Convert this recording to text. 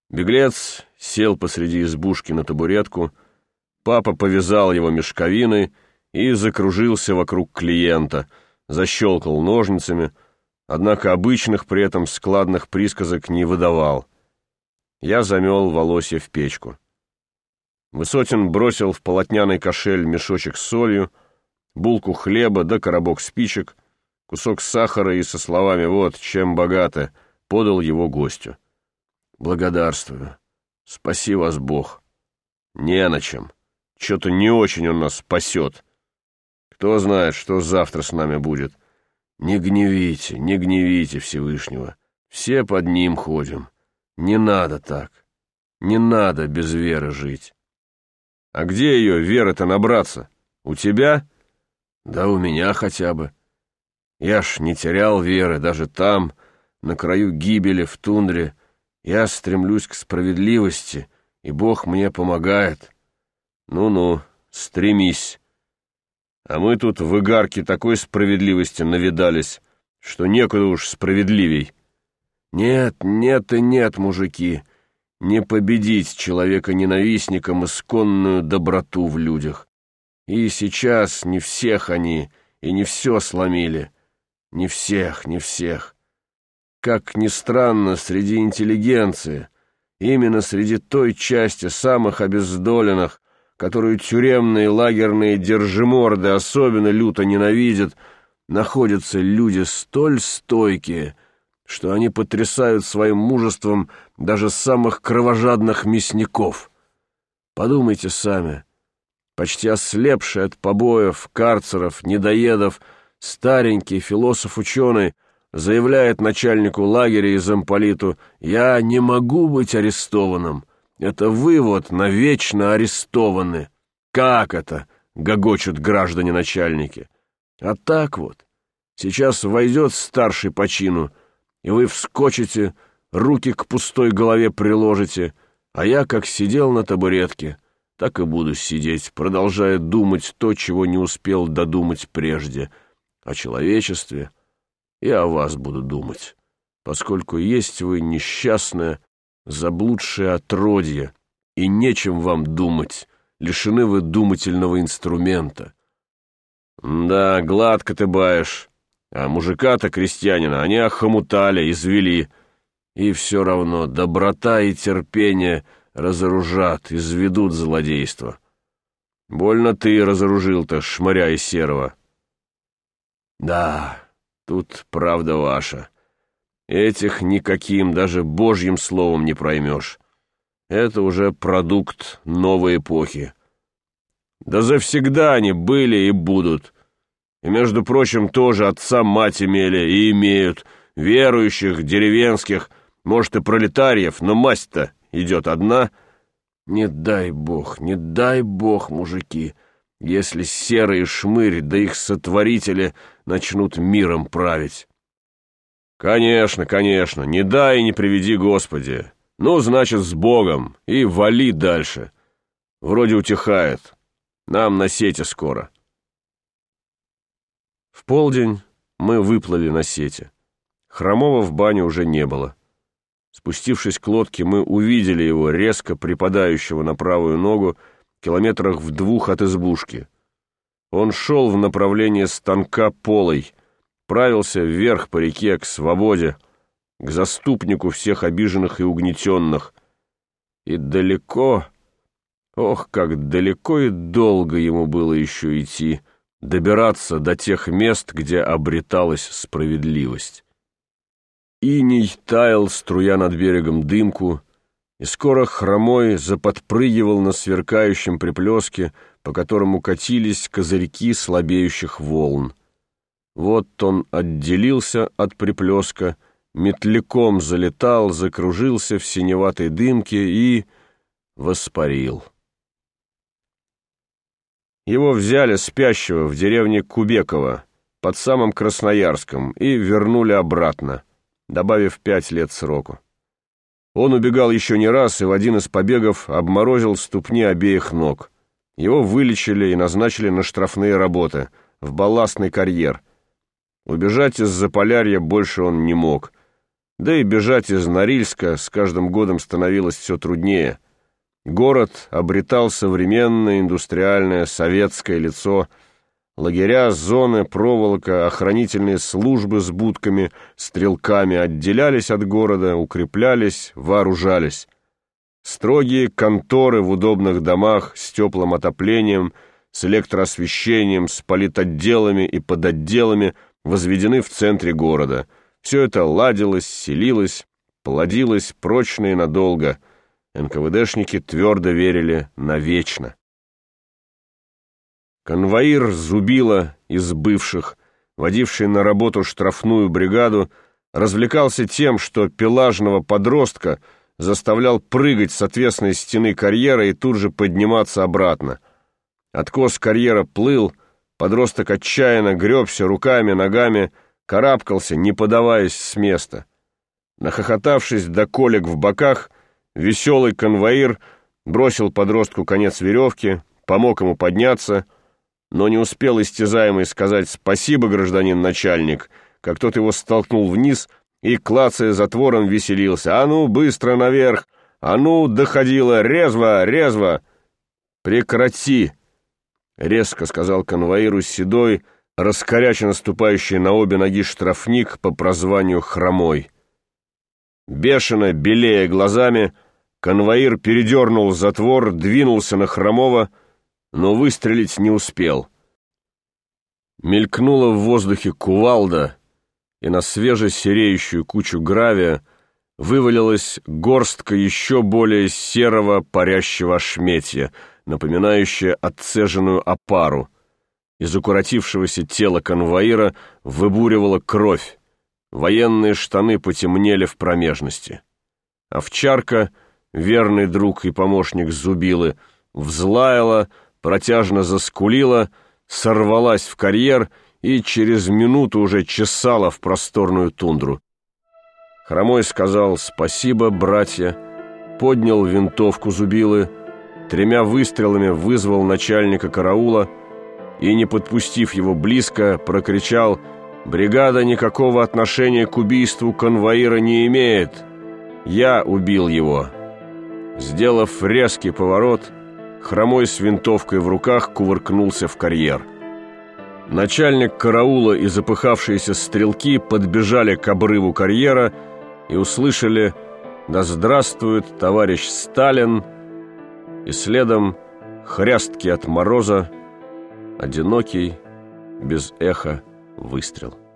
Беглец сел посреди избушки на табуретку, папа повязал его мешковиной и закружился вокруг клиента, защелкал ножницами, однако обычных при этом складных присказок не выдавал. Я замел волосья в печку. Высотин бросил в полотняный кошель мешочек с солью, булку хлеба да коробок спичек, кусок сахара и со словами «Вот, чем богаты», подал его гостю. «Благодарствую. Спаси вас Бог». «Не на чем. Что-то не очень он нас спасет. Кто знает, что завтра с нами будет. Не гневите Всевышнего. Все под ним ходим. Не надо так. Не надо без веры жить». «А где ее, веры-то, набраться? У тебя?» «Да у меня хотя бы. Я ж не терял веры даже там, на краю гибели, в тундре. Я стремлюсь к справедливости, и Бог мне помогает». «Ну-ну, стремись. А мы тут в Игарке такой справедливости навидались, что некуда уж справедливей». «Нет, нет и нет, мужики. Не победить человека-ненавистником исконную доброту в людях. И сейчас не всех они и не все сломили. Не всех, не всех. Как ни странно, среди интеллигенции, именно среди той части самых обездоленных, которую тюремные лагерные держиморды особенно люто ненавидят, находятся люди столь стойкие, что они потрясают своим мужеством даже самых кровожадных мясников. Подумайте сами. Почти ослепший от побоев, карцеров, недоедов, старенький философ-ученый заявляет начальнику лагеря и замполиту: «Я не могу быть арестованным. Это вы вот навечно арестованы». «Как это?» — гогочут граждане-начальники. «А так вот. Сейчас войдет старший по чину, и вы вскочите, руки к пустой голове приложите, а я, как сидел на табуретке, так и буду сидеть, продолжая думать то, чего не успел додумать прежде, о человечестве, и о вас буду думать, поскольку есть вы несчастное, заблудшее отродье, и нечем вам думать, лишены вы думательного инструмента». «Да, гладко ты баешь. А мужика-то, крестьянина, они охомутали, извели. И все равно доброта и терпение разоружат, изведут злодейство. Больно ты разоружил-то, шмыря и серого». «Да, тут правда ваша. Этих никаким, даже божьим словом не проймешь. Это уже продукт новой эпохи. Да завсегда они были и будут. И, между прочим, тоже отца-мать имели и имеют, верующих, деревенских, может, и пролетариев, но масть-то идет одна. Не дай бог, мужики, если серые шмырь да их сотворители начнут миром править». «Конечно, конечно, не дай и не приведи, Господи. Ну, значит, с Богом, и вали дальше. Вроде утихает. Нам на сети скоро». В полдень мы выплыли на сети. Хромова в бане уже не было. Спустившись к лодке, мы увидели его, резко припадающего на правую ногу, километрах в 2 от избушки. Он шел в направлении станка Полой, правился вверх по реке к свободе, к заступнику всех обиженных и угнетенных. И далеко, ох, как далеко и долго ему было еще идти, добираться до тех мест, где обреталась справедливость. Иней таял, струя над берегом дымку, и скоро Хромой заподпрыгивал на сверкающем приплеске, по которому катились козырьки слабеющих волн. Вот он отделился от приплеска, метляком залетал, закружился в синеватой дымке и воспарил. Его взяли спящего в деревне Кубеково, под самым Красноярском, и вернули обратно, добавив 5 лет сроку. Он убегал еще не раз и в один из побегов обморозил ступни обеих ног. Его вылечили и назначили на штрафные работы, в балластный карьер. Убежать из Заполярья больше он не мог. да и бежать из Норильска с каждым годом становилось все труднее. Город обретал современное индустриальное советское лицо. Лагеря, зоны, проволока, охранительные службы с будками, стрелками отделялись от города, укреплялись, вооружались. Строгие конторы в удобных домах с теплым отоплением, с электроосвещением, с политотделами и подотделами возведены в центре города. Все это ладилось, селилось, плодилось прочно и надолго. НКВДшники твердо верили навечно. Конвоир Зубила из бывших, водивший на работу штрафную бригаду, развлекался тем, что пелажного подростка заставлял прыгать с отвесной стены карьера и тут же подниматься обратно. Откос карьера плыл, подросток отчаянно гребся руками, ногами, карабкался, не подаваясь с места. Нахохотавшись до колик в боках, веселый конвоир бросил подростку конец веревки, помог ему подняться, но не успел истязаемый сказать «спасибо, гражданин начальник», как тот его столкнул вниз и, клацая затвором, веселился. «А ну, быстро наверх! А ну, доходило! Резво, резво!» «Прекрати!» — резко сказал конвоиру седой, раскоряченно ступающий на обе ноги штрафник по прозванию Хромой. Бешено, белея глазами, конвоир передернул затвор, двинулся на Хромого, но выстрелить не успел. Мелькнула в воздухе кувалда, и на свежесереющую кучу гравия вывалилась горстка еще более серого парящего ошметья, напоминающая отцеженную опару. Из укоротившегося тела конвоира выбуривала кровь. Военные штаны потемнели в промежности. Овчарка, верный друг и помощник Зубилы, взлаяла, протяжно заскулила, сорвалась в карьер и через минуту уже чесала в просторную тундру. Хромой сказал «спасибо, братья», поднял винтовку Зубилы, 3 выстрелами вызвал начальника караула и, не подпустив его близко, прокричал «бригада никакого отношения к убийству конвоира не имеет. Я убил его». Сделав резкий поворот, Хромой с винтовкой в руках кувыркнулся в карьер. Начальник караула и запыхавшиеся стрелки подбежали к обрыву карьера и услышали «Да здравствует товарищ Сталин!» и следом хрястки от мороза, одинокий, без эха выстрел.